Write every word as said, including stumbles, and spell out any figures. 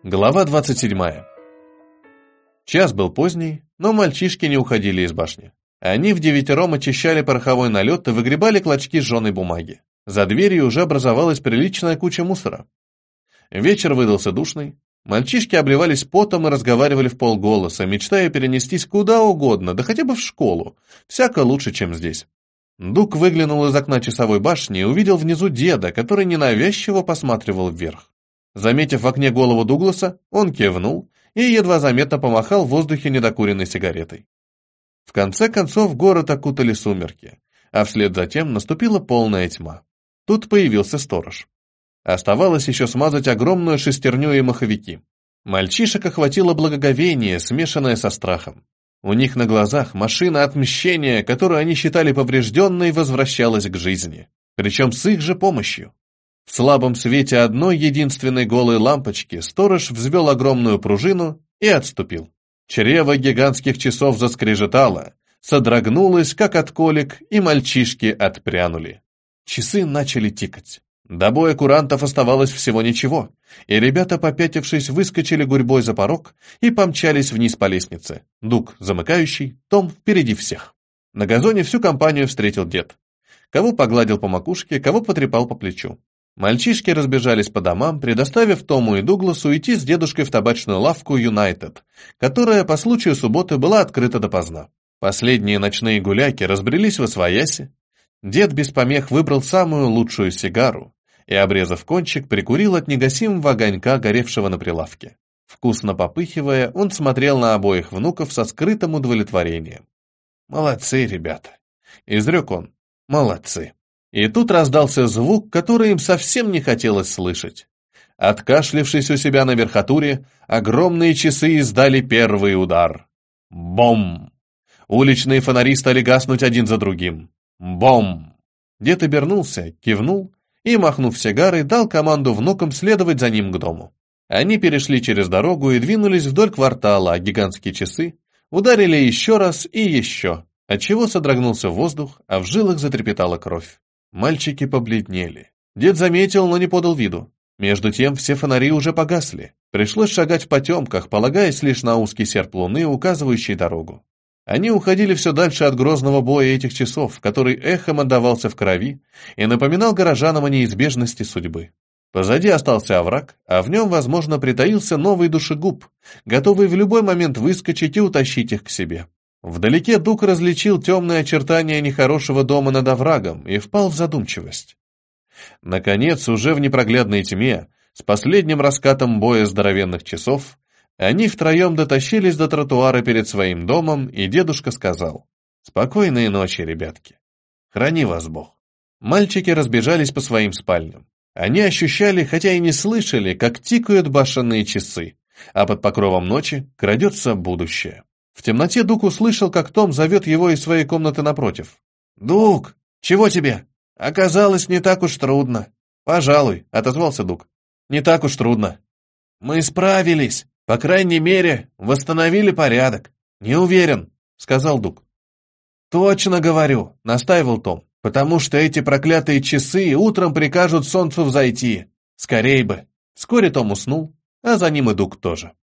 Глава двадцать седьмая. Час был поздний, но мальчишки не уходили из башни. Они вдевятером очищали пороховой налет и выгребали клочки сжженной бумаги. За дверью уже образовалась приличная куча мусора. Вечер выдался душный. Мальчишки обливались потом и разговаривали в полголоса, мечтая перенестись куда угодно, да хотя бы в школу. Всяко лучше, чем здесь. Дук выглянул из окна часовой башни и увидел внизу деда, который ненавязчиво посматривал вверх. Заметив в окне голову Дугласа, он кивнул и едва заметно помахал в воздухе недокуренной сигаретой. В конце концов город окутали сумерки, а вслед за тем наступила полная тьма. Тут появился сторож. Оставалось еще смазать огромную шестерню и маховики. Мальчишек охватило благоговение, смешанное со страхом. У них на глазах машина отмщения, которую они считали поврежденной, возвращалась к жизни, причем с их же помощью. В слабом свете одной единственной голой лампочки сторож взвел огромную пружину и отступил. Чрево гигантских часов заскрежетало, содрогнулось, как от колик, и мальчишки отпрянули. Часы начали тикать. До боя курантов оставалось всего ничего, и ребята, попятившись, выскочили гурьбой за порог и помчались вниз по лестнице. Дук замыкающий, Том впереди всех. На газоне всю компанию встретил дед. Кого погладил по макушке, кого потрепал по плечу. Мальчишки разбежались по домам, предоставив Тому и Дугласу идти с дедушкой в табачную лавку «Юнайтед», которая по случаю субботы была открыта допоздна. Последние ночные гуляки разбрелись восвояси. Дед без помех выбрал самую лучшую сигару и, обрезав кончик, прикурил от негасимого огонька, горевшего на прилавке. Вкусно попыхивая, он смотрел на обоих внуков со скрытым удовлетворением. «Молодцы, ребята!» — изрек он. «Молодцы!» И тут раздался звук, который им совсем не хотелось слышать. Откашлившись у себя на верхотуре, огромные часы издали первый удар. Бом! Уличные фонари стали гаснуть один за другим. Бом! Дед обернулся, кивнул и, махнув сигарой, дал команду внукам следовать за ним к дому. Они перешли через дорогу и двинулись вдоль квартала, а гигантские часы ударили еще раз и еще, отчего содрогнулся воздух, а в жилах затрепетала кровь. Мальчики побледнели. Дед заметил, но не подал виду. Между тем все фонари уже погасли. Пришлось шагать в потемках, полагаясь лишь на узкий серп луны, указывающий дорогу. Они уходили все дальше от грозного боя этих часов, который эхом отдавался в крови и напоминал горожанам о неизбежности судьбы. Позади остался овраг, а в нем, возможно, притаился новый душегуб, готовый в любой момент выскочить и утащить их к себе. Вдалеке Дук различил темные очертания нехорошего дома над оврагом и впал в задумчивость. Наконец, уже в непроглядной тьме, с последним раскатом боя здоровенных часов, они втроем дотащились до тротуара перед своим домом, и дедушка сказал: «Спокойной ночи, ребятки. Храни вас Бог». Мальчики разбежались по своим спальням. Они ощущали, хотя и не слышали, как тикают башенные часы, а под покровом ночи крадется будущее. В темноте Дук услышал, как Том зовет его из своей комнаты напротив. «Дук, чего тебе? Оказалось, не так уж трудно». «Пожалуй», — отозвался Дук. «Не так уж трудно». «Мы справились. По крайней мере, восстановили порядок». «Не уверен», — сказал Дук. «Точно говорю», — настаивал Том, «потому что эти проклятые часы утром прикажут солнцу взойти. Скорей бы». Вскоре Том уснул, а за ним и Дук тоже.